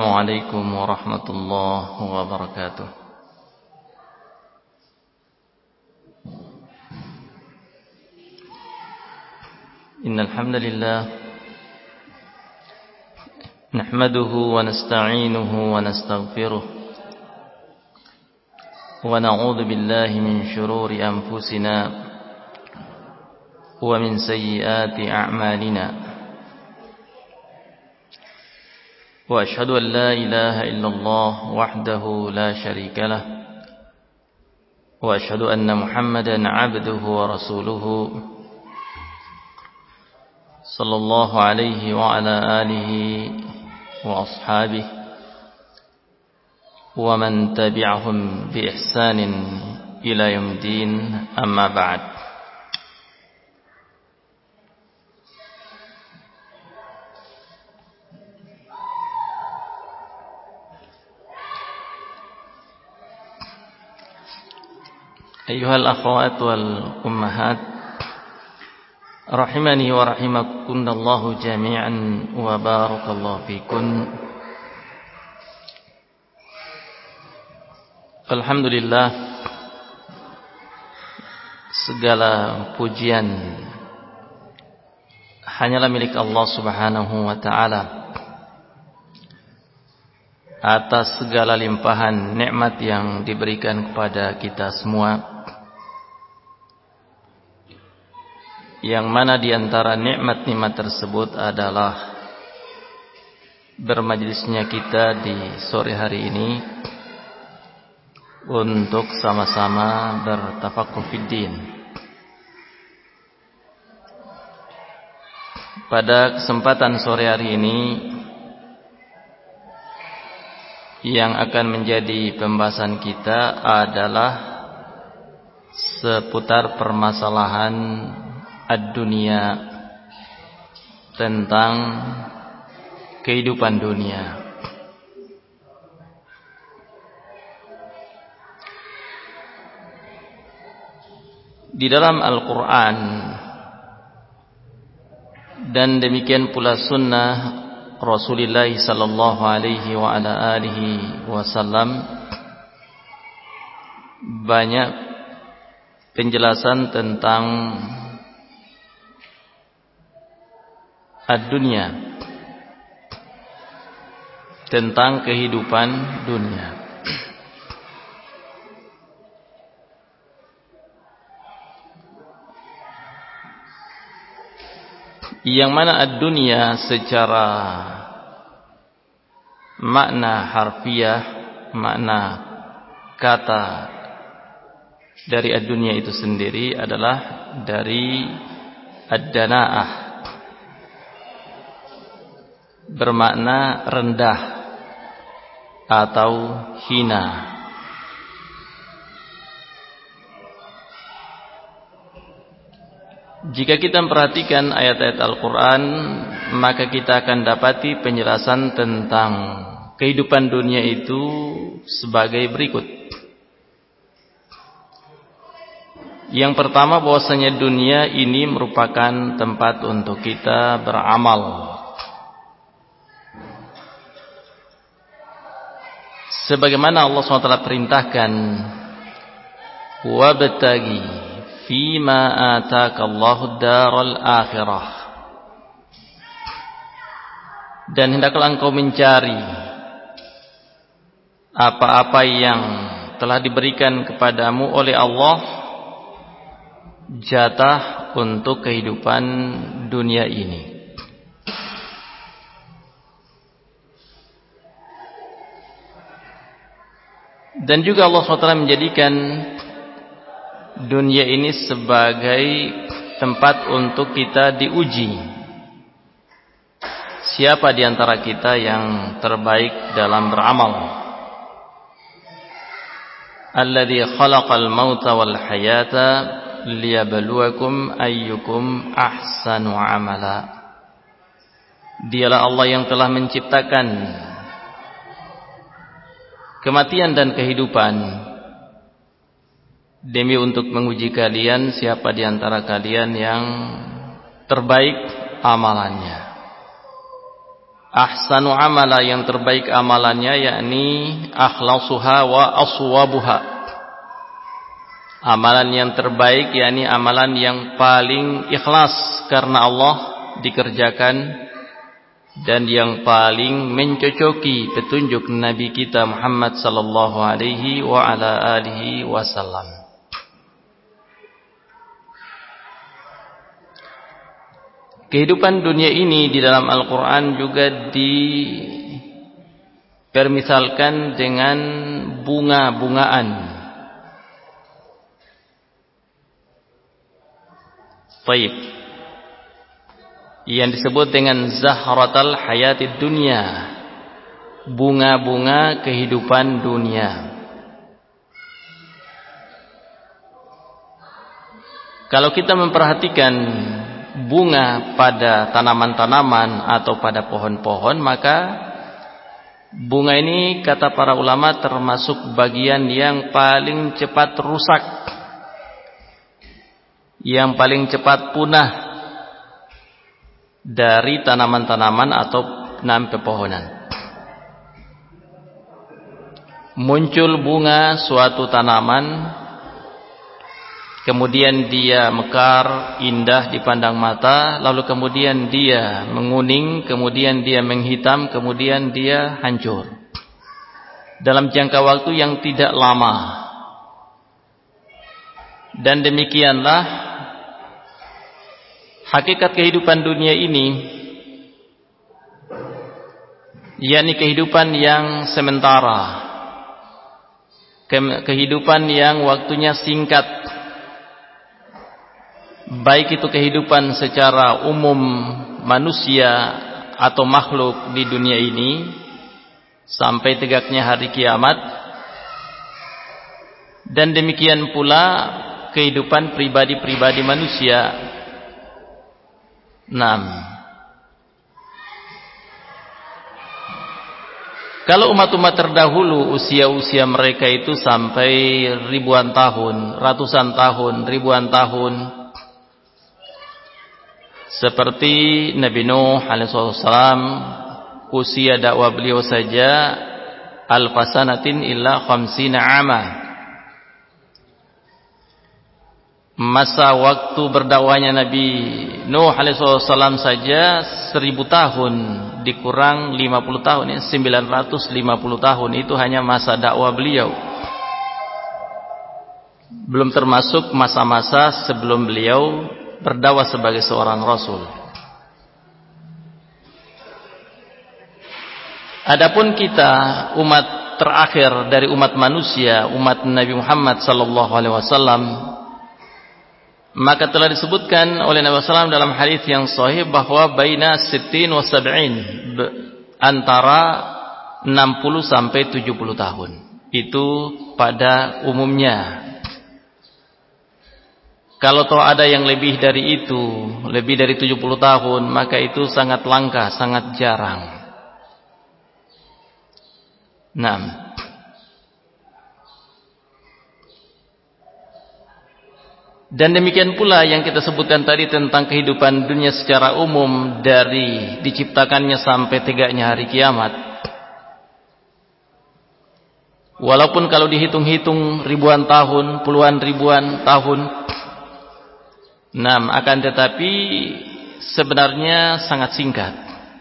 Assalamualaikum warahmatullahi wabarakatuh. Innal hamdalillah nahmaduhu wa nasta'inuhu wa nastaghfiruh wa na'udzu billahi min shururi anfusina wa min sayyiati a'malina. وأشهد أن لا إله إلا الله وحده لا شريك له وأشهد أن محمدا عبده ورسوله صلى الله عليه وعلى آله وأصحابه ومن تبعهم بإحسان إلى يوم الدين أما بعد. Ayyuhal akhwat wal ummahat rahimani wa rahimakumullahu jami'an wa barakallahu fikum. Alhamdulillah, segala pujian hanyalah milik Allah Subhanahu wa ta'ala atas segala limpahan nikmat yang diberikan kepada kita semua, yang mana di antara nikmat-nikmat tersebut adalah bermajlisnya kita di sore hari ini untuk sama-sama bertafaqquh fiddin. Pada kesempatan sore hari ini yang akan menjadi pembahasan kita adalah seputar permasalahan ad-dunia, tentang kehidupan dunia. Di dalam Al-Quran dan demikian pula sunnah Rasulullah sallallahu alaihi wa ala alihi wasallam, banyak penjelasan tentang ad-dunia, tentang kehidupan dunia. Yang mana ad-dunia secara makna harfiah, makna kata dari ad-dunia itu sendiri adalah dari ad-dana'ah, bermakna rendah atau hina. Jika kita memperhatikan ayat-ayat Al-Quran, maka kita akan dapati penjelasan tentang kehidupan dunia itu sebagai berikut. Yang pertama, bahwasanya dunia ini merupakan tempat untuk kita beramal, sebagaimana Allah SWT perintahkan, wabtagi fima atakallahu daral akhirah, dan hendaklah engkau mencari apa-apa yang telah diberikan kepadamu oleh Allah, jatah untuk kehidupan dunia ini. Dan juga Allah SWT menjadikan dunia ini sebagai tempat untuk kita diuji, siapa di antara kita yang terbaik dalam beramal. Alladzi khalaqal mauta wal hayata liyabluwakum ayyukum ahsanu amala. Dialah Allah yang telah menciptakan kematian dan kehidupan demi untuk menguji kalian siapa di antara kalian yang terbaik amalannya. ahsanu amala, yang terbaik amalannya, yakni akhlasuha wa aswabuha, amalan yang terbaik yakni amalan yang paling ikhlas karena Allah dikerjakan dan yang paling mencocoki petunjuk Nabi kita Muhammad sallallahu alaihi wa ala alihi wasallam. Kehidupan dunia ini di dalam Al-Quran juga dipermisalkan dengan bunga-bungaan. Baik, yang disebut dengan zahratal hayatid dunya, bunga-bunga kehidupan dunia. Kalau kita memperhatikan bunga pada tanaman-tanaman atau pada pohon-pohon, maka bunga ini kata para ulama termasuk bagian yang paling cepat rusak, yang paling cepat punah dari tanaman-tanaman atau pepohonan. Muncul bunga suatu tanaman, kemudian dia mekar, indah dipandang mata, lalu kemudian dia menguning, kemudian dia menghitam, kemudian dia hancur dalam jangka waktu yang tidak lama. Dan demikianlah hakikat kehidupan dunia ini, yakni kehidupan yang sementara, kehidupan yang waktunya singkat. Baik itu kehidupan secara umum manusia atau makhluk di dunia ini sampai tegaknya hari kiamat, dan demikian pula kehidupan pribadi-pribadi manusia. Kalau umat-umat terdahulu usia-usia mereka itu sampai ribuan tahun, ratusan tahun, ribuan tahun, seperti Nabi Nuh alaihissalam, usia dakwah beliau saja alfasanatin illa khamsina ama. Masa waktu berdakwahnya Nabi Nuh alaihissalam saja 1000 tahun dikurang 50 tahun, 950 tahun. Itu hanya masa dakwah beliau, belum termasuk masa-masa sebelum beliau berdakwah sebagai seorang rasul. Adapun kita, umat terakhir dari umat manusia, umat Nabi Muhammad sallallahu alaihi wasallam, maka telah disebutkan oleh Nabi SAW dalam hadis yang sahih bahwa baina 60 wa 70, antara 60 sampai 70 tahun. Itu pada umumnya. Kalau toh ada yang lebih dari itu, lebih dari 70 tahun, maka itu sangat langka, sangat jarang. Dan demikian pula yang kita sebutkan tadi tentang kehidupan dunia secara umum, dari diciptakannya sampai tegaknya hari kiamat. Walaupun kalau dihitung-hitung ribuan tahun, puluhan ribuan tahun, akan tetapi sebenarnya sangat singkat.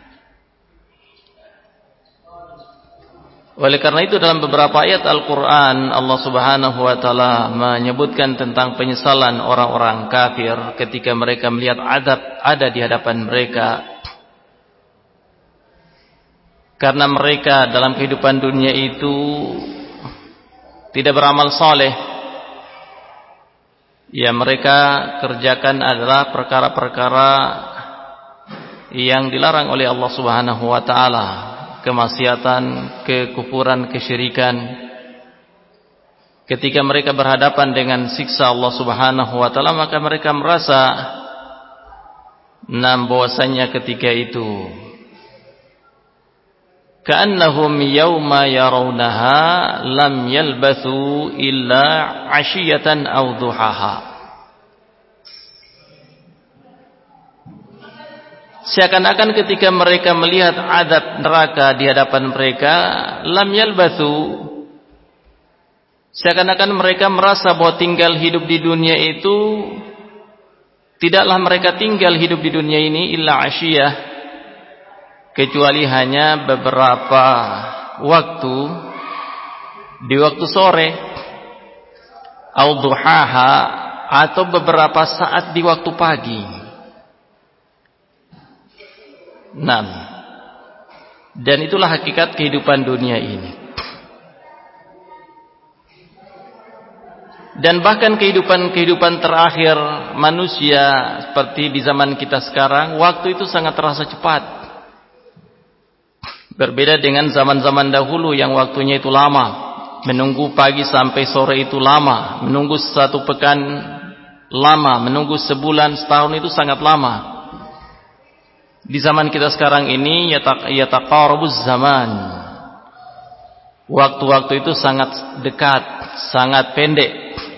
Oleh karena itu dalam beberapa ayat Al-Quran, Allah subhanahu wa ta'ala menyebutkan tentang penyesalan orang-orang kafir ketika mereka melihat azab ada di hadapan mereka, karena mereka dalam kehidupan dunia itu tidak beramal saleh. Ya, mereka kerjakan adalah perkara-perkara yang dilarang oleh Allah subhanahu wa ta'ala, kemaksiatan, kekufuran, kesyirikan. Ketika mereka berhadapan dengan siksa Allah subhanahu wa ta'ala, maka mereka merasa bahwasanya ketika itu ka'annahum yawma yarawnaha lam yalbathu illa 'ashiyatan aw duhaha. seakan-akan ketika mereka melihat azab neraka di hadapan mereka, lam yalbathu, seakan-akan mereka merasa bahwa tinggal hidup di dunia itu, tidaklah mereka tinggal hidup di dunia ini illa asyiyah, kecuali hanya beberapa waktu, di waktu sore, au duhaha, atau beberapa saat di waktu pagi. Nah, dan itulah hakikat kehidupan dunia ini. Dan bahkan kehidupan terakhir manusia seperti di zaman kita sekarang, waktu itu sangat terasa cepat. Berbeda dengan zaman-zaman dahulu yang waktunya itu lama. Menunggu pagi sampai sore itu lama, menunggu 1 pekan lama, menunggu sebulan, setahun itu sangat lama. Di zaman kita sekarang ini yataqarabuz zaman. Waktu-waktu itu sangat dekat, sangat pendek.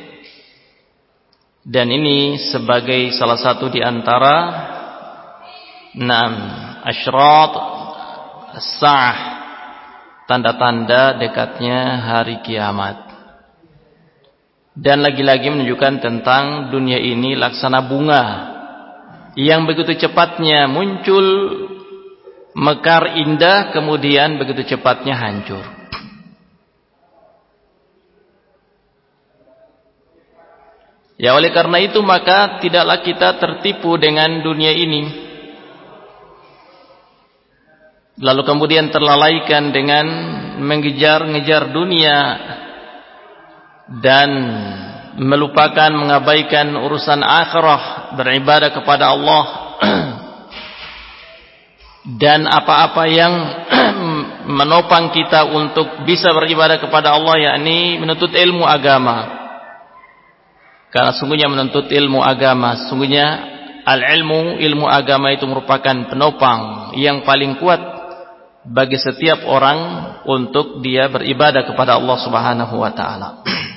Dan ini sebagai salah satu di antara asyrat as-sa'ah, tanda-tanda dekatnya hari kiamat. Dan lagi-lagi menunjukkan tentang dunia ini laksana bunga yang begitu cepatnya muncul, mekar indah, kemudian begitu cepatnya hancur. Ya, oleh karena itu maka tidaklah kita tertipu dengan dunia ini, lalu kemudian terlalaikan dengan mengejar-ngejar dunia dan melupakan, mengabaikan urusan akhirah, beribadah kepada Allah dan apa-apa yang menopang kita untuk bisa beribadah kepada Allah, yakni menuntut ilmu agama. Karena sungguhnya menuntut ilmu agama, sungguhnya al-ilmu, ilmu agama itu merupakan penopang yang paling kuat bagi setiap orang untuk dia beribadah kepada Allah Subhanahu wa taala.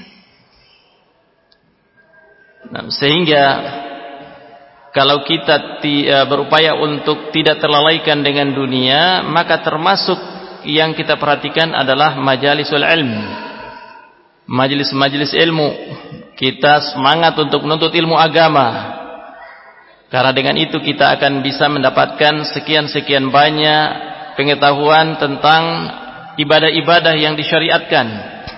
Nah, sehingga kalau kita berupaya untuk tidak terlalaikan dengan dunia, maka termasuk yang kita perhatikan adalah majalisul ilm, majelis-majelis ilmu. Kita semangat untuk menuntut ilmu agama, karena dengan itu kita akan bisa mendapatkan sekian-sekian banyak pengetahuan tentang ibadah-ibadah yang disyariatkan,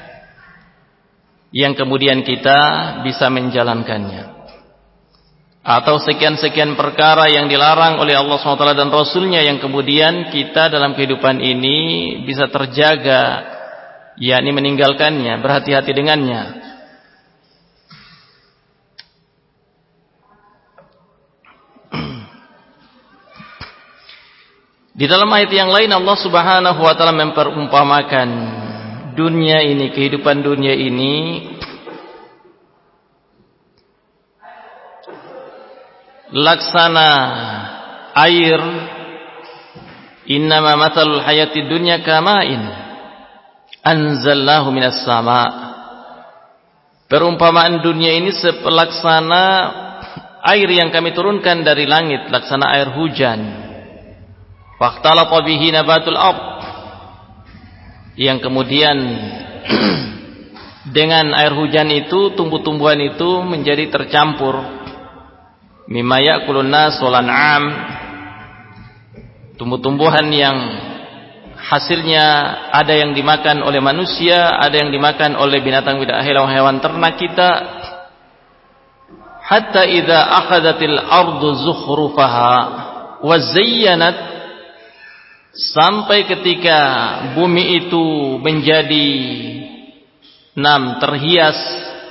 yang kemudian kita bisa menjalankannya. Atau sekian-sekian perkara yang dilarang oleh Allah SWT dan Rasulnya, yang kemudian kita dalam kehidupan ini bisa terjaga, yakni meninggalkannya, berhati-hati dengannya. Di dalam ayat yang lain Allah Subhanahu wa taala memperumpamakan dunia ini, kehidupan dunia ini laksana air. Innama mathalul hayatid dunya kama'in anzalnahu minas sama'. Perumpamaan dunia ini laksana air yang kami turunkan dari langit, laksana air hujan. Faqtalata bihi nabatul ard, yang kemudian dengan air hujan itu tumbuh-tumbuhan itu menjadi tercampur. Mimma ya'kulun nas wal an'am, tumbuh-tumbuhan yang hasilnya ada yang dimakan oleh manusia, ada yang dimakan oleh binatang-binatang, hewan-hewan ternak kita. Hatta idza akhadhatil ardu zukhrufaha wa zayyanat, sampai ketika bumi itu menjadi terhias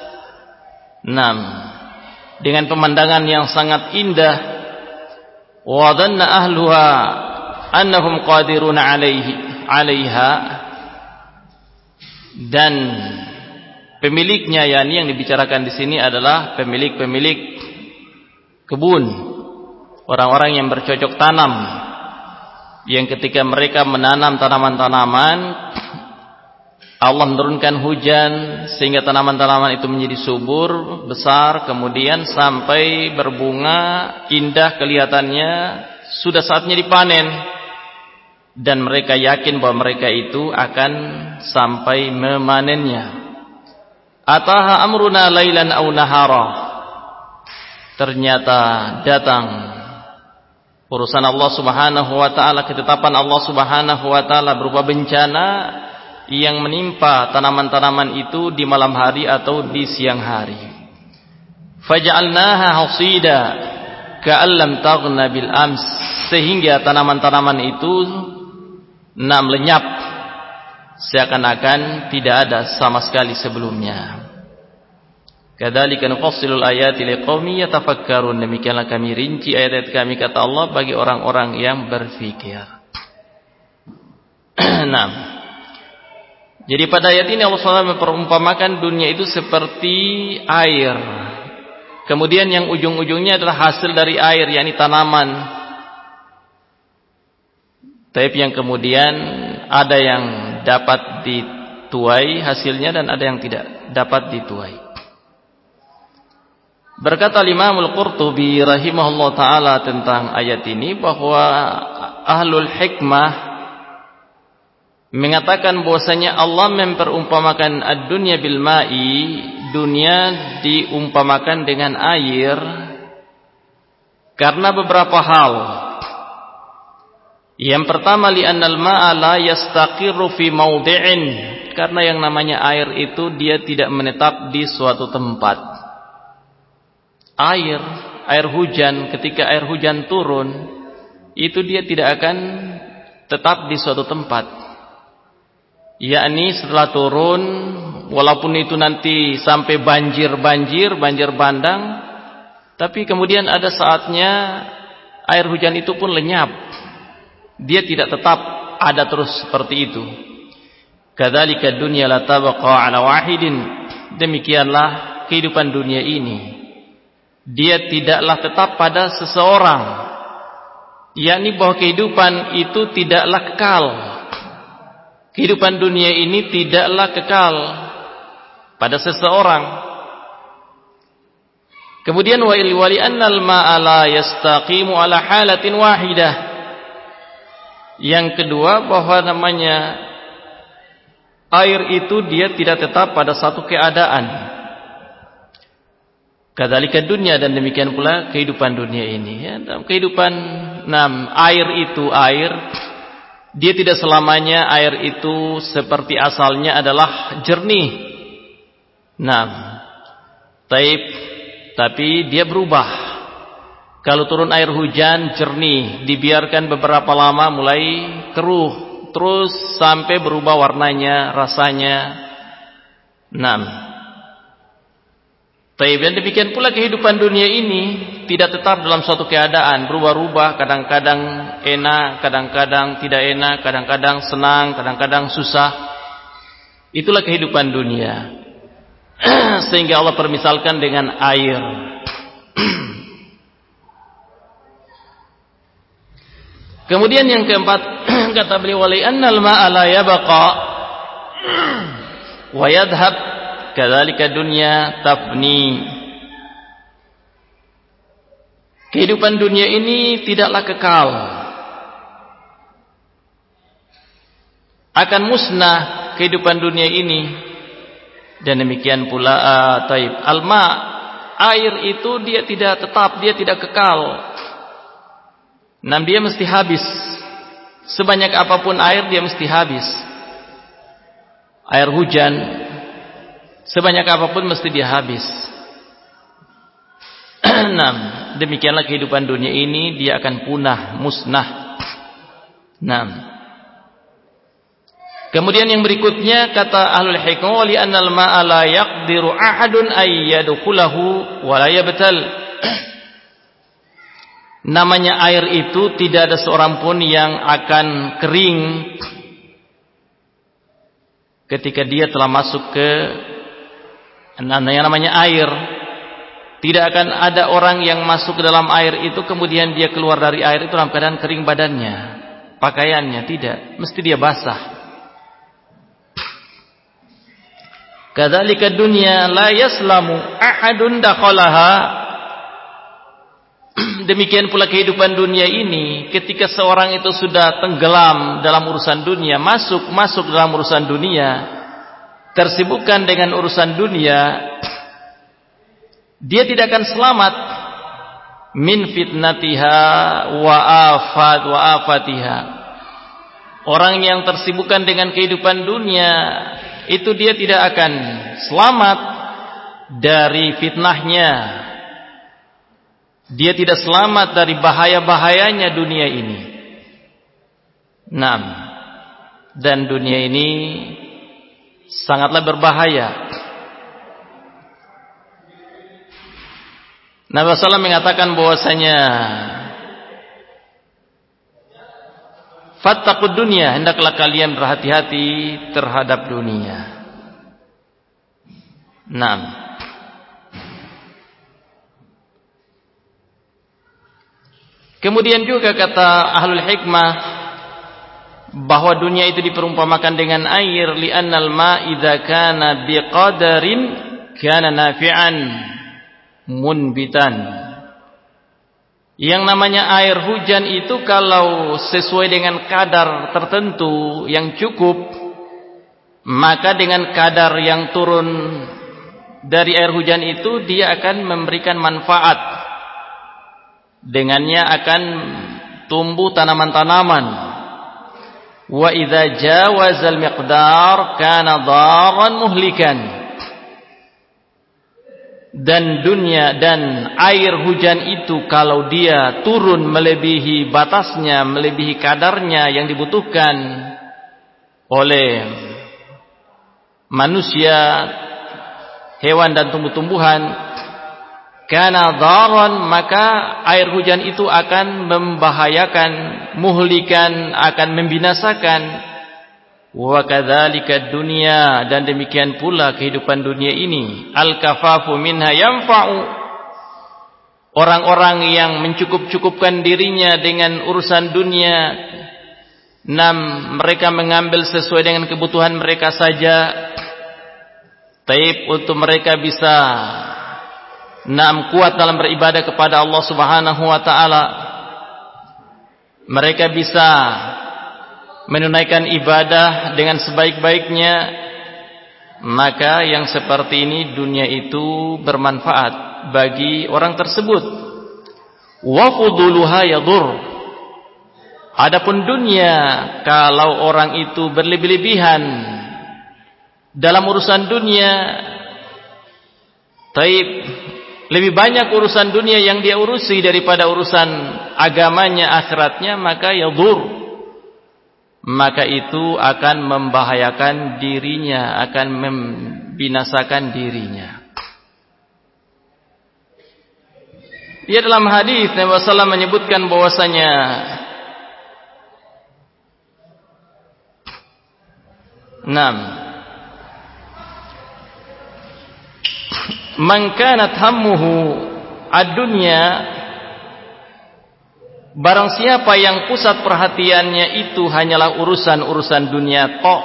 dengan pemandangan yang sangat indah. Wa dhanna ahluha annahum qadiruna 'alaiha, dan pemiliknya, yakni yang dibicarakan di sini adalah pemilik-pemilik kebun, orang-orang yang bercocok tanam, yang ketika mereka menanam tanaman-tanaman, Allah menurunkan hujan sehingga tanaman-tanaman itu menjadi subur, besar, kemudian sampai berbunga, indah kelihatannya, sudah saatnya dipanen, dan mereka yakin bahwa mereka itu akan sampai memanennya. Ataha amruna lailan aw nahara, ternyata datang urusan Allah Subhanahu wa taala, ketetapan Allah Subhanahu wa taala berupa bencana yang menimpa tanaman-tanaman itu di malam hari atau di siang hari. Faja'alnaha hasida ka'an lam taghna bil ams, sehingga tanaman-tanaman itu lenyap seakan-akan tidak ada sama sekali sebelumnya. Kadzalika nufassilul ayati liqaumin yatafakkarun, demikianlah kami rinci ayat-ayat kami, kata Allah, bagi orang-orang yang berfikir. Nah, jadi pada ayat ini Allah SWT memperumpamakan dunia itu seperti air. Kemudian yang ujung-ujungnya adalah hasil dari air, yakni tanaman. Tapi yang kemudian ada yang dapat dituai hasilnya dan ada yang tidak dapat dituai. Berkata Imam Al-Qurtubi rahimahullah ta'ala tentang ayat ini, bahwa ahlul hikmah mengatakan bahwasanya Allah memperumpamakan ad-dunya bil ma'i, dunia diumpamakan dengan air, karena beberapa hal. Yang pertama, li'annal ma'a la yastaqirru fi mawdi'in, karena yang namanya air itu dia tidak menetap di suatu tempat. Air hujan, ketika air hujan turun, itu dia tidak akan tetap di suatu tempat. Yakni setelah turun, walaupun itu nanti sampai banjir bandang, tapi kemudian ada saatnya air hujan itu pun lenyap. Dia tidak tetap ada terus seperti itu. Kadzalika dunya la tabqa ala wahidin, demikianlah kehidupan dunia ini, dia tidaklah tetap pada seseorang, yakni bahwa kehidupan itu tidaklah kekal. Kehidupan dunia ini tidaklah kekal pada seseorang. Kemudian wali annal ma'a la yastaqimu ala halatin wahidah. Yang kedua, bahwa namanya air itu dia tidak tetap pada satu keadaan. Kadzalika dunia, dan demikian pula kehidupan dunia ini. Ya, dalam kehidupan air itu air, dia tidak selamanya air itu seperti asalnya adalah jernih. Tapi dia berubah. Kalau turun air hujan jernih, dibiarkan beberapa lama mulai keruh, terus sampai berubah warnanya, rasanya. Dan demikian pula kehidupan dunia ini tidak tetap dalam suatu keadaan, berubah-ubah, kadang-kadang enak, kadang-kadang tidak enak, kadang-kadang senang, kadang-kadang susah. Itulah kehidupan dunia. Sehingga Allah permisalkan dengan air. Kemudian yang keempat, kata beliau, wali annal ma'a la yabqa wa yadhhab, kadzalika dunya tafni. Kehidupan dunia ini tidaklah kekal, akan musnah kehidupan dunia ini. Dan demikian pula alma, air itu dia tidak tetap, dia tidak kekal. Dia mesti habis. Sebanyak apapun air, dia mesti habis. Air hujan, sebanyak apapun mesti dia habis. Demikianlah kehidupan dunia ini, dia akan punah, musnah. Kemudian yang berikutnya, kata ahlul hikmah, li annal ma'a la yaqdiru ahadun ay yadkhulahu wa la yabtal. Namanya air itu tidak ada seorang pun yang akan kering ketika dia telah masuk ke yang namanya air. Tidak akan ada orang yang masuk ke dalam air itu kemudian dia keluar dari air itu dalam keadaan kering badannya, pakaiannya, tidak, mesti dia basah. Kadzalika dunya la yaslamu ahadun dakhalaha. Demikian pula kehidupan dunia ini, ketika seorang itu sudah tenggelam dalam urusan dunia, masuk dalam urusan dunia, tersibukkan dengan urusan dunia, dia tidak akan selamat min fitnatiha wa afatiha. Orang yang tersibukkan dengan kehidupan dunia itu dia tidak akan selamat dari fitnahnya. Dia tidak selamat dari bahaya-bahayanya dunia ini. Dan dunia ini sangatlah berbahaya. Nabi SAW mengatakan bahwasanya fattaqud dunya, hendaklah kalian berhati-hati terhadap dunia. Kemudian juga kata ahlul hikmah bahwa dunia itu diperumpamakan dengan air, li'annal ma' idza kana biqadarin kana nafi'an munbitan. Yang namanya air hujan itu kalau sesuai dengan kadar tertentu yang cukup, maka dengan kadar yang turun dari air hujan itu dia akan memberikan manfaat. Dengannya akan tumbuh tanaman-tanaman. Wa idza jawazal miqdar kana daran muhlikan. Dan dunia dan air hujan itu kalau dia turun melebihi batasnya, melebihi kadarnya yang dibutuhkan oleh manusia, hewan dan tumbuh-tumbuhan, kana daran, maka air hujan itu akan membahayakan, muhlikan, akan membinasakan. Wa kadzalika dunya, dan demikian pula kehidupan dunia ini. Al-kafafu minha yanfa'u, orang-orang yang mencukup-cukupkan dirinya dengan urusan dunia, mereka mengambil sesuai dengan kebutuhan mereka saja. Taib untuk mereka bisa kuat dalam beribadah kepada Allah Subhanahu wa taala. Mereka bisa menunaikan ibadah dengan sebaik-baiknya. Maka yang seperti ini dunia itu bermanfaat bagi orang tersebut. Wa fuduluha yadur. Adapun dunia, kalau orang itu berlebih-lebihan dalam urusan dunia, taib, lebih banyak urusan dunia yang dia urusi daripada urusan agamanya, akhiratnya, maka yadur, maka itu akan membahayakan dirinya, akan membinasakan dirinya. Dia dalam hadis Nabi SAW menyebutkan bahwasanya man kanat hammuhu ad-dunya, barang siapa yang pusat perhatiannya itu hanyalah urusan-urusan dunia tok,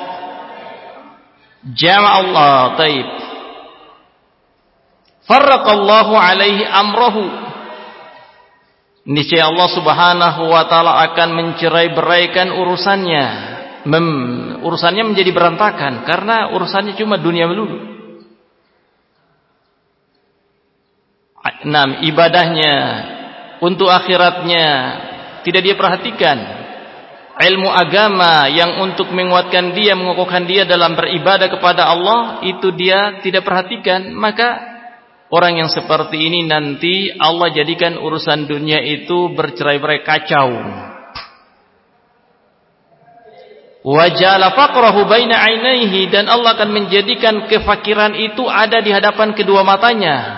jama'allah, taib, farraqallahu alaihi amrahu, niscaya Allah Subhanahu wa taala akan mencerai-beraikan urusannya, urusannya menjadi berantakan karena urusannya cuma dunia melulu. Ibadahnya untuk akhiratnya tidak dia perhatikan. Ilmu agama yang untuk menguatkan dia, mengokohkan dia dalam beribadah kepada Allah, itu dia tidak perhatikan. Maka orang yang seperti ini nanti Allah jadikan urusan dunia itu bercerai-berai, kacau. Wa ja'ala faqrahu baina 'ainaihi, dan Allah akan menjadikan kefakiran itu ada di hadapan kedua matanya.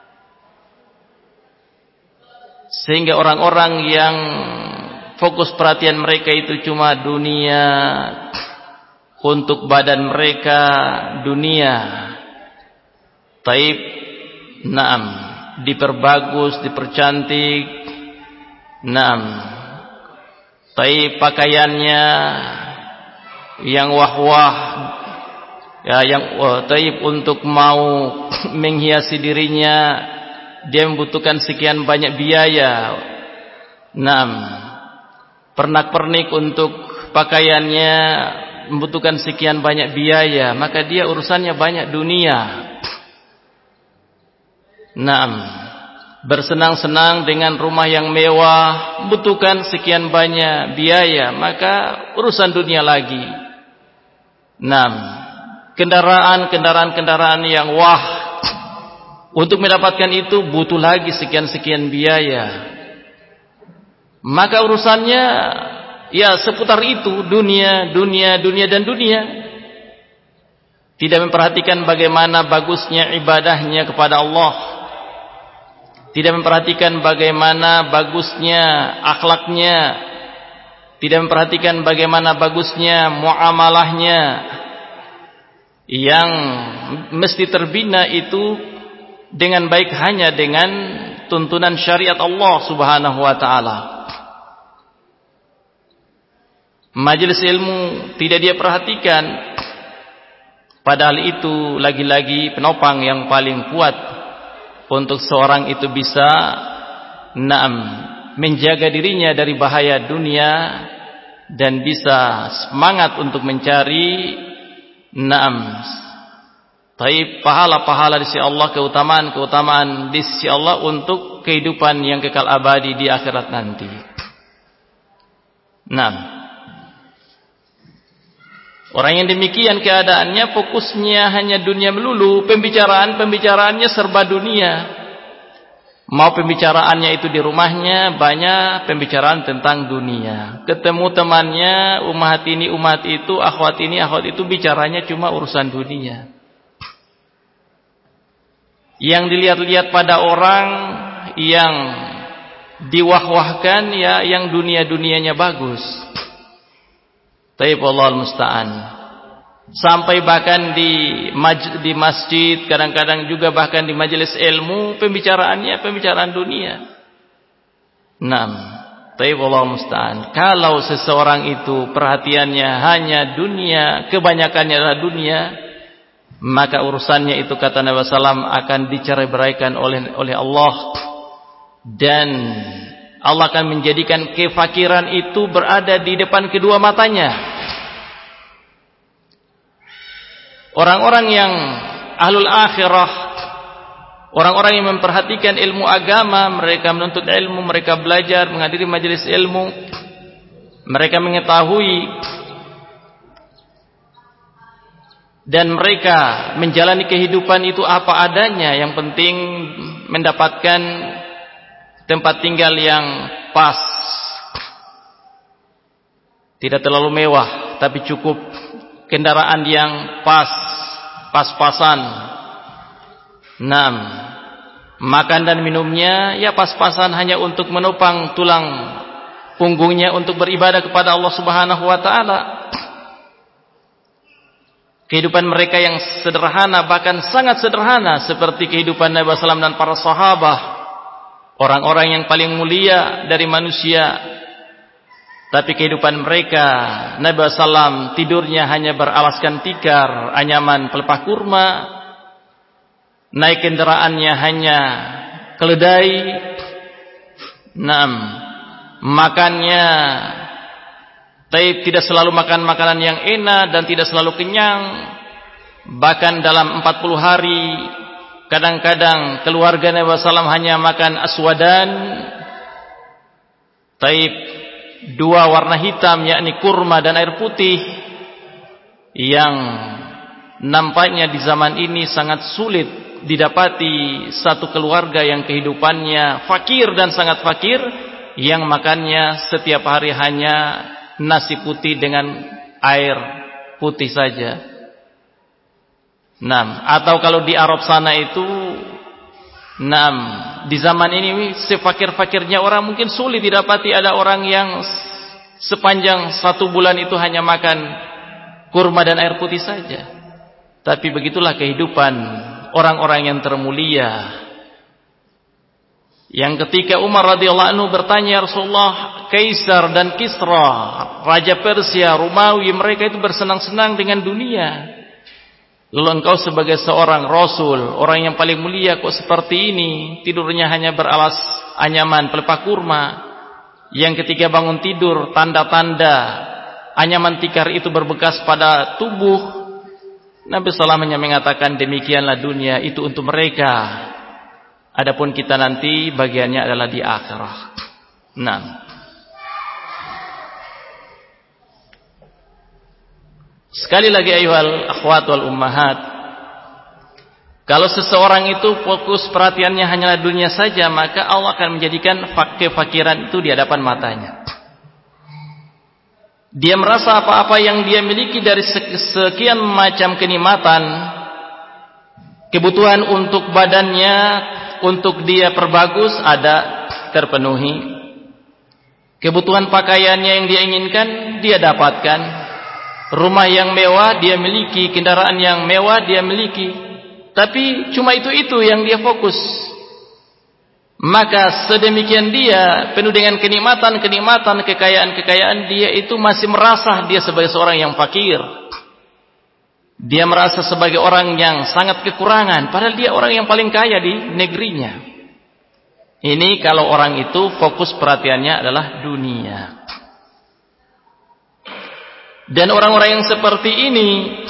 Sehingga orang-orang yang fokus perhatian mereka itu cuma dunia, untuk badan mereka dunia, taib, diperbagus, dipercantik, taib, pakaiannya yang wah-wah, ya, yang taib, untuk mau menghiasi dirinya dia membutuhkan sekian banyak biaya Naam, pernak-pernik untuk pakaiannya membutuhkan sekian banyak biaya, maka dia urusannya banyak dunia. Naam, bersenang-senang dengan rumah yang mewah membutuhkan sekian banyak biaya, maka urusan dunia lagi. Naam, kendaraan yang wah, untuk mendapatkan itu butuh lagi sekian-sekian biaya. Maka urusannya ya seputar itu, dunia. Tidak memperhatikan bagaimana bagusnya ibadahnya kepada Allah, tidak memperhatikan bagaimana bagusnya akhlaknya, tidak memperhatikan bagaimana bagusnya muamalahnya, yang mesti terbina itu dengan baik hanya dengan tuntunan syariat Allah Subhanahu wa taala. Majelis ilmu tidak dia perhatikan, padahal itu lagi-lagi penopang yang paling kuat untuk seorang itu bisa menjaga dirinya dari bahaya dunia dan bisa semangat untuk mencari pahala-pahala di sisi Allah, keutamaan di sisi Allah untuk kehidupan yang kekal abadi di akhirat nanti. Orang yang demikian keadaannya, fokusnya hanya dunia melulu, pembicaraannya serba dunia. Mau pembicaraannya itu di rumahnya, banyak pembicaraan tentang dunia. Ketemu temannya, umat ini, umat itu, akhwat ini, akhwat itu, bicaranya cuma urusan dunia. Yang dilihat-lihat pada orang yang diwah-wahkan, ya yang dunia-dunianya bagus. Taibullah al-musta'an. Sampai bahkan di masjid, kadang-kadang juga bahkan di majelis ilmu, pembicaraannya pembicaraan dunia. Taibullah al-musta'an. Kalau seseorang itu perhatiannya hanya dunia, kebanyakannya adalah dunia, maka urusannya itu, kata Nabi SAW, akan dicerai-beraikan oleh Allah, dan Allah akan menjadikan kefakiran itu berada di depan kedua matanya. Orang-orang yang ahlul akhirah, orang-orang yang memperhatikan ilmu agama, mereka menuntut ilmu, mereka belajar, menghadiri majelis ilmu, mereka mengetahui dan mereka menjalani kehidupan itu apa adanya. Yang penting mendapatkan tempat tinggal yang pas, tidak terlalu mewah, tapi cukup kendaraan yang pas-pasan. Makan dan minumnya ya pas-pasan, hanya untuk menopang tulang punggungnya untuk beribadah kepada Allah Subhanahu wa taala. Kehidupan mereka yang sederhana, bahkan sangat sederhana, seperti kehidupan Nabi SAW dan para sahabat, orang-orang yang paling mulia dari manusia. Tapi kehidupan mereka, Nabi SAW tidurnya hanya beralaskan tikar, anyaman pelepah kurma, naik kendaraannya hanya keledai, makannya tidak selalu makan makanan yang enak dan tidak selalu kenyang. Bahkan dalam 40 hari, kadang-kadang keluarga Nabi SAW hanya makan aswadan, dua warna hitam, yakni kurma dan air putih, yang nampaknya di zaman ini sangat sulit didapati satu keluarga yang kehidupannya fakir dan sangat fakir, yang makannya setiap hari hanya nasi putih dengan air putih saja. Atau kalau di Arab sana itu, di zaman ini sefakir-fakirnya orang mungkin sulit didapati ada orang yang sepanjang 1 bulan itu hanya makan kurma dan air putih saja. Tapi begitulah kehidupan orang-orang yang termulia. Yang ketika Umar radhiyallahu anhu bertanya, Rasulullah, Kaisar dan Kisra, Raja Persia, Romawi, mereka itu bersenang-senang dengan dunia. Lalu engkau sebagai seorang Rasul, orang yang paling mulia, kok seperti ini? Tidurnya hanya beralas anyaman pelepah kurma, yang ketika bangun tidur tanda-tanda anyaman tikar itu berbekas pada tubuh, Nabi sallallahu alaihi wasallam mengatakan demikianlah dunia itu untuk mereka. Adapun kita nanti bagiannya adalah di akhirah. Nah, sekali lagi ayyuhal akhwat wal ummahat, kalau seseorang itu fokus perhatiannya hanyalah dunia saja, maka Allah akan menjadikan kefakiran itu di hadapan matanya. Dia merasa apa-apa yang dia miliki dari sekian macam kenikmatan, kebutuhan untuk badannya, untuk dia perbagus ada terpenuhi. Kebutuhan pakaiannya yang dia inginkan dia dapatkan. Rumah yang mewah dia miliki, kendaraan yang mewah dia miliki. Tapi cuma itu yang dia fokus. Maka sedemikian dia penuh dengan kenikmatan, kekayaan, dia itu masih merasa dia sebagai seorang yang fakir. Dia merasa sebagai orang yang sangat kekurangan, padahal dia orang yang paling kaya di negerinya. Ini kalau orang itu fokus perhatiannya adalah dunia. Dan orang-orang yang seperti ini,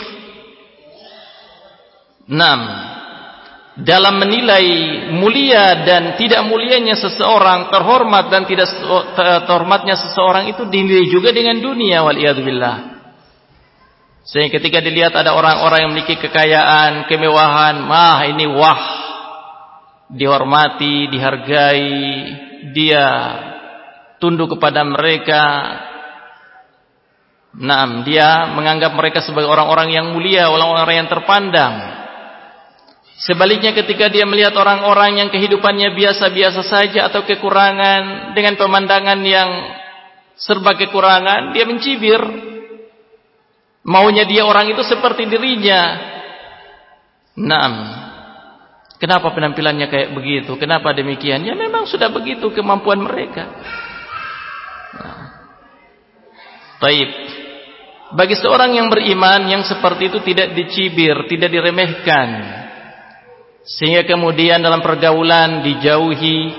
dalam menilai mulia dan tidak mulianya seseorang, terhormat dan tidak terhormatnya seseorang itu dinilai juga dengan dunia, waliyadzubillah. Sehingga ketika dilihat ada orang-orang yang memiliki kekayaan, kemewahan, ini wah, dihormati, dihargai, dia tunduk kepada mereka. Dia menganggap mereka sebagai orang-orang yang mulia, orang-orang yang terpandang. Sebaliknya ketika dia melihat orang-orang yang kehidupannya biasa-biasa saja atau kekurangan, dengan pemandangan yang serba kekurangan, dia mencibir. Maunya dia orang itu seperti dirinya. Kenapa penampilannya kayak begitu? Kenapa demikian? Ya memang sudah begitu kemampuan mereka. Taib. Bagi seorang yang beriman, yang seperti itu tidak dicibir, tidak diremehkan, sehingga kemudian dalam pergaulan dijauhi.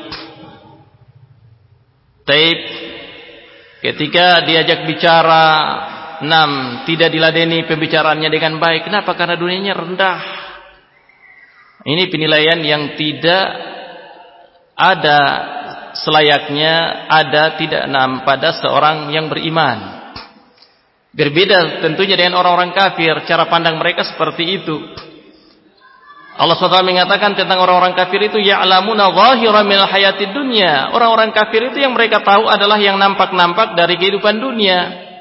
Taib. Ketika diajak bicara, tidak diladeni pembicaraannya dengan baik. Kenapa? Karena dunianya rendah. Ini penilaian yang tidak ada selayaknya ada tidak pada seorang yang beriman. Berbeda tentunya dengan orang-orang kafir, cara pandang mereka seperti itu. Allah SWT mengatakan tentang orang-orang kafir itu, ya'lamuna zahiran minal hayatid dunya. Orang-orang kafir itu yang mereka tahu adalah yang nampak-nampak dari kehidupan dunia.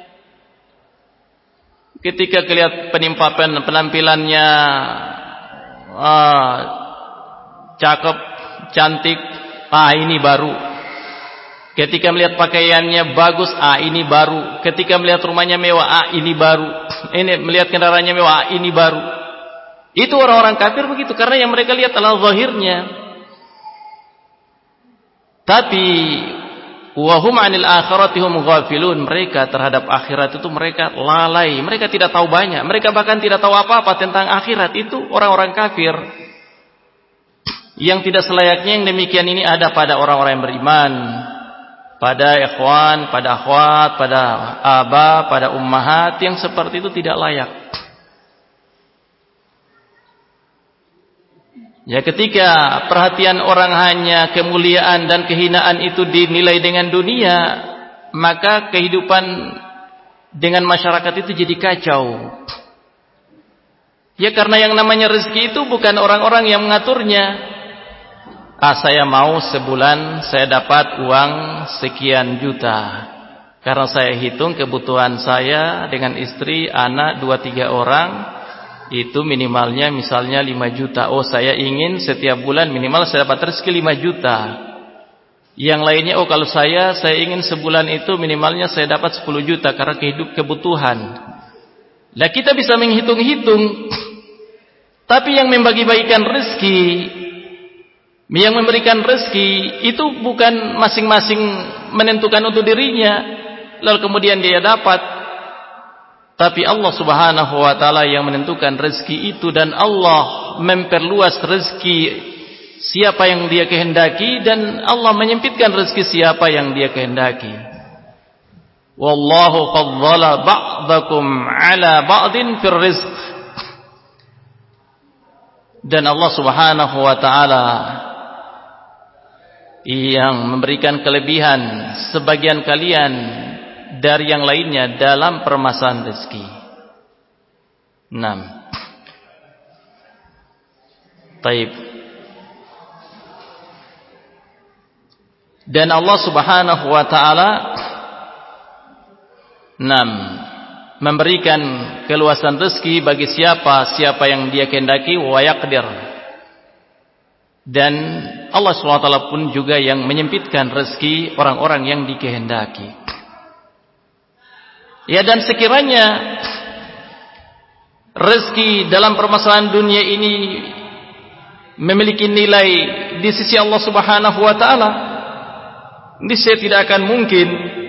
Ketika kelihatan penampilannya cakep, cantik, ini baru. Ketika melihat pakaiannya bagus, ini baru. Ketika melihat rumahnya mewah, ini baru. Ini melihat kendaraannya mewah, ini baru. Itu orang-orang kafir begitu, karena yang mereka lihat adalah zahirnya. Tapi wahum 'anil akhirati hum ghafilun, mereka terhadap akhirat itu mereka lalai, mereka tidak tahu banyak, mereka bahkan tidak tahu apa-apa tentang akhirat. Itu orang-orang kafir. Yang tidak selayaknya yang demikian ini ada pada orang-orang yang beriman, pada ikhwan, pada akhwat, pada aba, pada ummahat. Yang seperti itu tidak layak. Ya, ketika perhatian orang hanya kemuliaan dan kehinaan itu dinilai dengan dunia, maka kehidupan dengan masyarakat itu jadi kacau. Ya, karena yang namanya rezeki itu bukan orang-orang yang mengaturnya. Saya mau sebulan saya dapat uang sekian juta, karena saya hitung kebutuhan saya dengan istri, anak 2-3 orang, itu minimalnya misalnya 5 juta. Saya ingin setiap bulan minimal saya dapat rezeki 5 juta. Yang lainnya, kalau saya ingin sebulan itu minimalnya saya dapat 10 juta karena kebutuhan. Lah kita bisa menghitung-hitung. Tapi yang membagi-bagikan rezeki, yang memberikan rezeki itu bukan masing-masing menentukan untuk dirinya lalu kemudian dia dapat, tapi Allah Subhanahu wa taala yang menentukan rezeki itu. Dan Allah memperluas rezeki siapa yang Dia kehendaki, dan Allah menyempitkan rezeki siapa yang Dia kehendaki. Wallahu faddala ba'dakum 'ala ba'din fir rizq. Dan Allah Subhanahu wa taala yang memberikan kelebihan sebagian kalian dari yang lainnya dalam permasalahan rezeki. 6. Taib. Dan Allah Subhanahu wa taala memberikan keluasan rezeki bagi siapa yang Dia kehendaki, wa yaqdir. Dan Allah SWT pun juga yang menyempitkan rezeki orang-orang yang dikehendaki. Ya, dan sekiranya rezeki dalam permasalahan dunia ini memiliki nilai di sisi Allah Subhanahu wa taala, niscaya tidak akan mungkin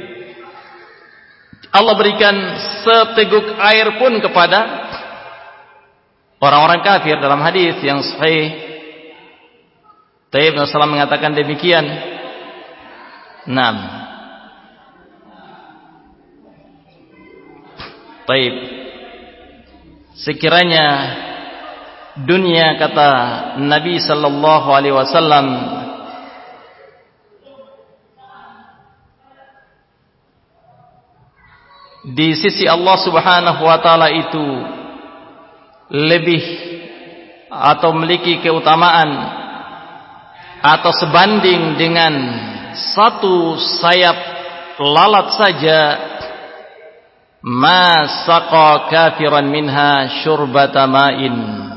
Allah berikan seteguk air pun kepada orang-orang kafir. Dalam hadis yang sahih, Taib Rasulullah mengatakan demikian. 6. Taib. Sekiranya dunia, kata Nabi sallallahu alaihi wasallam, di sisi Allah Subhanahu wa taala itu lebih atau memiliki keutamaan atau sebanding dengan satu sayap lalat saja, ma saqa kafiran minha syurbata ma'in.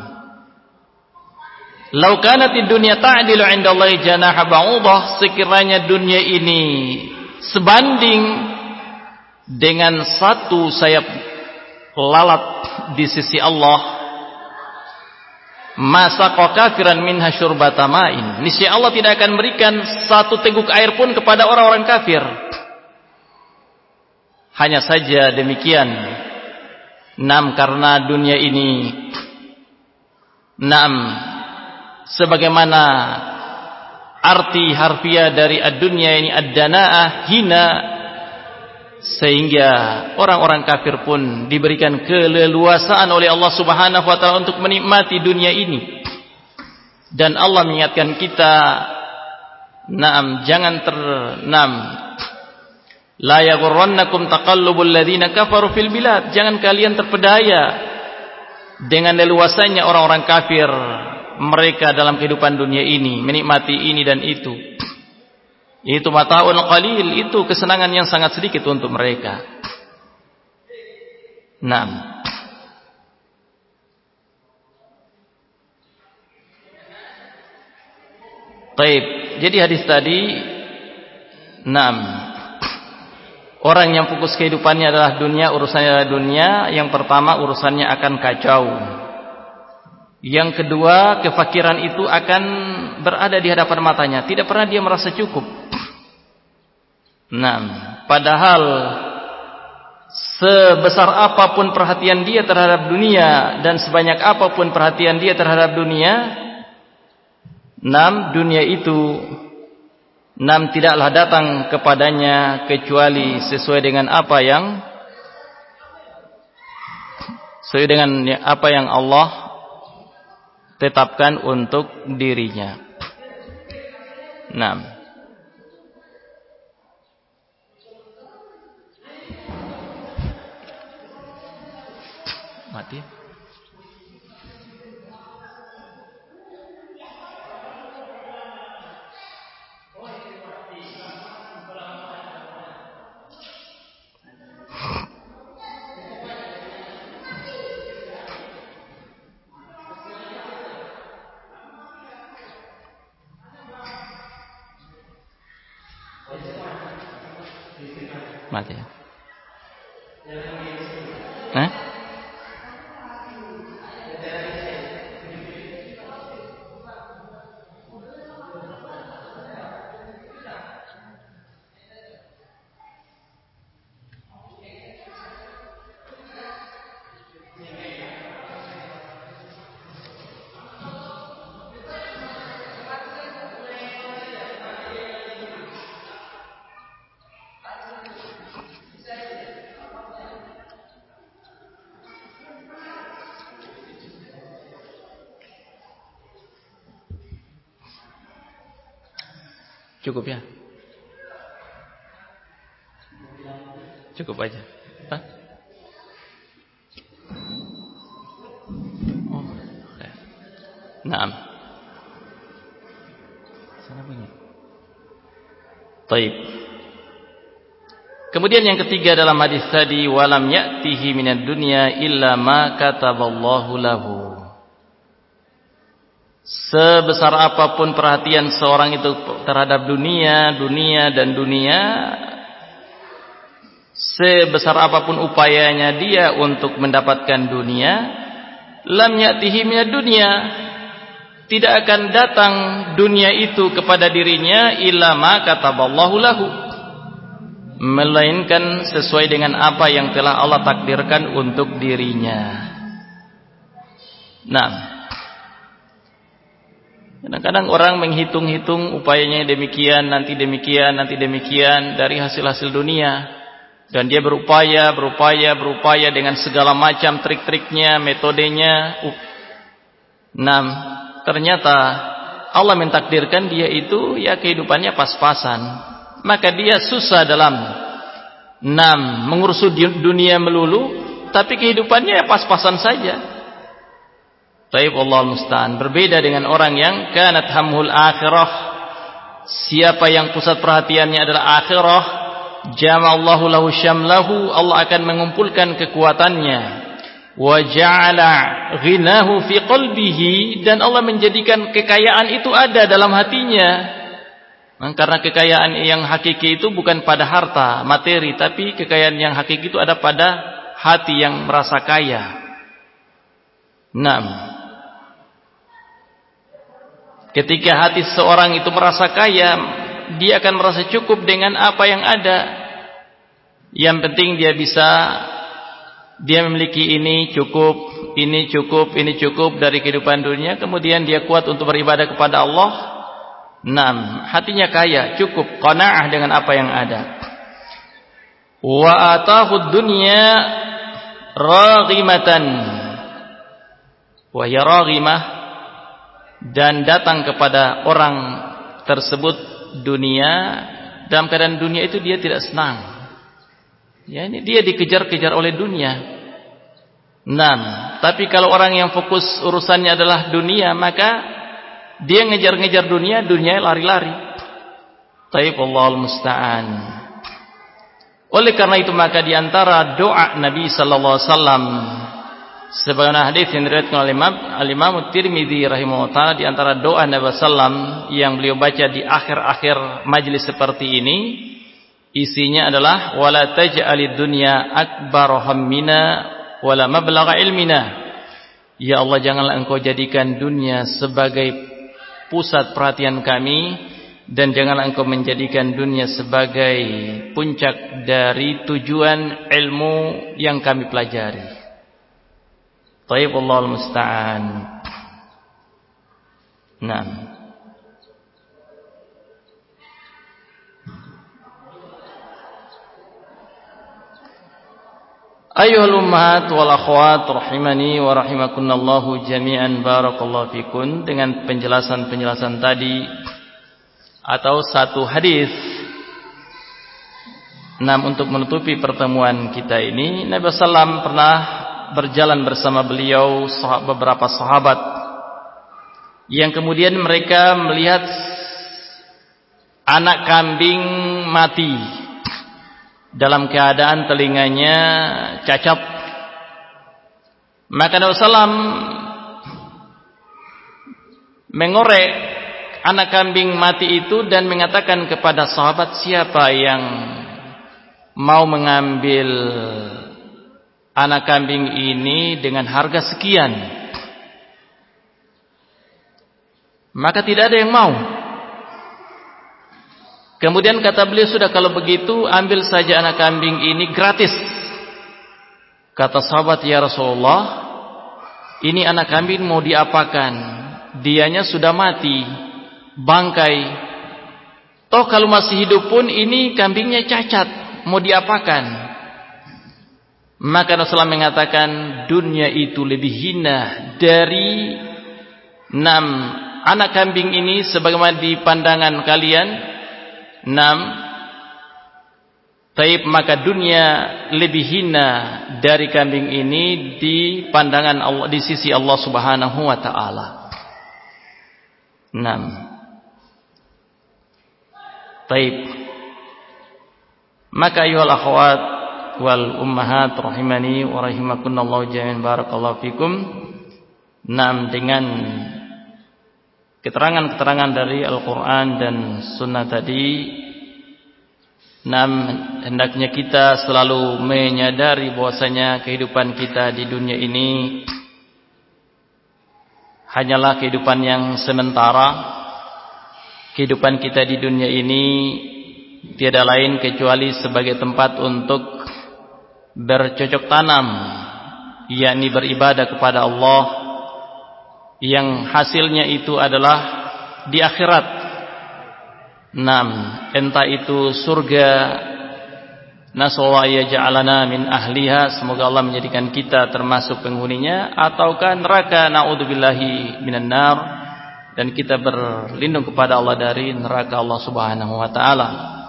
Lau kanatid dunya ta'dilu 'inda Allahi janaha ba'udah, sekiranya dunia ini sebanding dengan satu sayap lalat di sisi Allah, masaqa kafiran minha syurbata ma'in, niscaya Allah tidak akan berikan satu teguk air pun kepada orang-orang kafir. Hanya saja demikian, karena dunia ini sebagaimana arti harfiah dari ad-dunya ini ad-dana'ah, hina, sehingga orang-orang kafir pun diberikan keleluasaan oleh Allah Subhanahu wa taala untuk menikmati dunia ini. Dan Allah mengingatkan kita, jangan la yaghurrannakum taqallubul ladzina kafaru fil bilad, jangan kalian terpedaya dengan leluasanya orang-orang kafir mereka dalam kehidupan dunia ini, menikmati ini dan itu. Itu mata'un qalil, itu kesenangan yang sangat sedikit untuk mereka. 6. Taib. Jadi hadis tadi, orang yang fokus kehidupannya adalah dunia, urusannya adalah dunia. Yang pertama, urusannya akan kacau. Yang kedua, kefakiran itu akan berada di hadapan matanya, tidak pernah dia merasa cukup. Padahal sebesar apapun perhatian dia terhadap dunia dan sebanyak apapun perhatian dia terhadap dunia, dunia itu tidaklah datang kepadanya kecuali sesuai dengan apa yang Allah tetapkan untuk dirinya. Mati. Mati ya. Cukup ya? Cukup aja. Hah? Oh, naam. Sana bunyi. Taib. Kemudian yang ketiga dalam hadis tadi, walam ya'tihi minad dunya illa ma kataballahu lahu. Sebesar apapun perhatian seorang itu terhadap dunia, sebesar apapun upayanya dia untuk mendapatkan dunia, lam ya'tihi minad dunya, tidak akan datang dunia itu kepada dirinya illa ma kataballahu lahu, melainkan sesuai dengan apa yang telah Allah takdirkan untuk dirinya. Nah, kadang-kadang orang menghitung-hitung upayanya demikian, nanti demikian dari hasil-hasil dunia, dan dia berupaya dengan segala macam trik-triknya, metodenya. Nah, ternyata Allah mentakdirkan dia itu ya kehidupannya pas-pasan, maka dia susah dalam mengurus dunia melulu, tapi kehidupannya ya pas-pasan saja. Taib, Allah musta'an. Berbeda dengan orang yang kanat hamhul akhirah. Siapa yang pusat perhatiannya adalah akhirah, jama'allahu lahu syamlahu, Allah akan mengumpulkan kekuatannya. Wa ja'ala ghinahu fi qalbihi, dan Allah menjadikan kekayaan itu ada dalam hatinya. Karena kekayaan yang hakiki itu bukan pada harta, materi, tapi kekayaan yang hakiki itu ada pada hati yang merasa kaya. Ketika hati seorang itu merasa kaya, dia akan merasa cukup dengan apa yang ada. Yang penting dia memiliki ini cukup dari kehidupan dunia, kemudian dia kuat untuk beribadah kepada Allah. Hatinya kaya, cukup, qanaah dengan apa yang ada. Wa atahud dunya raghimatan, wa hiya raghimah, dan datang kepada orang tersebut dunia dalam keadaan dunia itu dia tidak senang. Ya, ini dia dikejar-kejar oleh dunia. Tapi kalau orang yang fokus urusannya adalah dunia, maka dia ngejar-ngejar dunia lari-lari. Taib, Allahul musta'an. Oleh karena itu maka di antara doa Nabi sallallahu alaihi wasallam, sebagaimana hadis yang diriwayatkan oleh Al-Imam Tirmidzi rahimahullah taala, di antara doa Nabi sallam yang beliau baca di akhir-akhir majelis seperti ini, isinya adalah wala taj'alid dunya akbar hammina wala mablagha ilmina. Ya Allah, janganlah engkau jadikan dunia sebagai pusat perhatian kami, dan janganlah engkau menjadikan dunia sebagai puncak dari tujuan ilmu yang kami pelajari. Taib, Allahul musta'an. Ayyuhal ummahat wal akhwat rahimani wa rahimakunallahu jami'an, barakallahu fikun. Dengan penjelasan tadi atau satu hadis, untuk menutupi pertemuan kita ini, Nabi sallam pernah berjalan bersama beliau beberapa sahabat yang kemudian mereka melihat anak kambing mati dalam keadaan telinganya cacat. Maka Nabi sallam mengorek anak kambing mati itu dan mengatakan kepada sahabat, siapa yang mau mengambil anak kambing ini dengan harga sekian? Maka tidak ada yang mau. Kemudian kata beliau, sudah kalau begitu ambil saja anak kambing ini gratis. Kata sahabat, ya Rasulullah, ini anak kambing mau diapakan? Dianya sudah mati, bangkai. Toh kalau masih hidup pun ini kambingnya cacat, mau diapakan? Maka Rasulullah mengatakan, dunia itu lebih hina dari 6 anak kambing ini sebagaimana di pandangan kalian. Taib, maka dunia lebih hina dari kambing ini di pandangan Allah, di sisi Allah Subhanahu wa taala. Taib. Maka ayuhal akhwat wal ummahat rahimani wa rahimakumullah jami'an, barakallahu fikum. Dengan keterangan-keterangan dari Al-Quran dan Sunnah tadi, hendaknya kita selalu menyadari bahwasanya kehidupan kita di dunia ini hanyalah kehidupan yang sementara. Kehidupan kita di dunia ini tiada lain kecuali sebagai tempat untuk bercocok tanam, yakni beribadah kepada Allah, yang hasilnya itu adalah di akhirat. Entah itu surga, nasallahu yaj'alana min ahliha, semoga Allah menjadikan kita termasuk penghuninya, ataukah neraka, naudzubillahi minan nar, dan kita berlindung kepada Allah dari neraka Allah Subhanahu wa taala.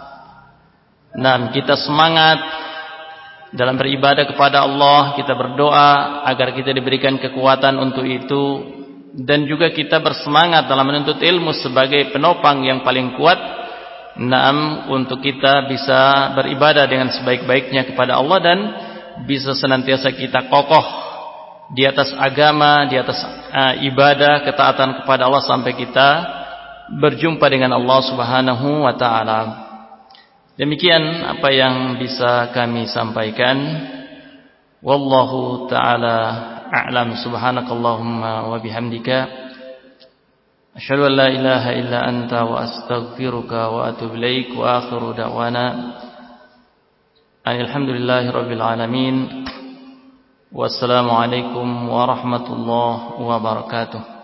Kita semangat dalam beribadah kepada Allah, kita berdoa agar kita diberikan kekuatan untuk itu, dan juga kita bersemangat dalam menuntut ilmu sebagai penopang yang paling kuat untuk kita bisa beribadah dengan sebaik-baiknya kepada Allah, dan bisa senantiasa kita kokoh di atas agama, di atas ibadah, ketaatan kepada Allah sampai kita berjumpa dengan Allah Subhanahu wa taala. Demikian apa yang bisa kami sampaikan. Wallahu taala a'lam. Subhanakallahumma wa bihamdika asyhadu an la ilaha illa anta wa astaghfiruka wa atubu ilaik. Wa akhiru da'wana alhamdulillahi rabbil alamin. Wassalamu alaikum warahmatullahi wabarakatuh.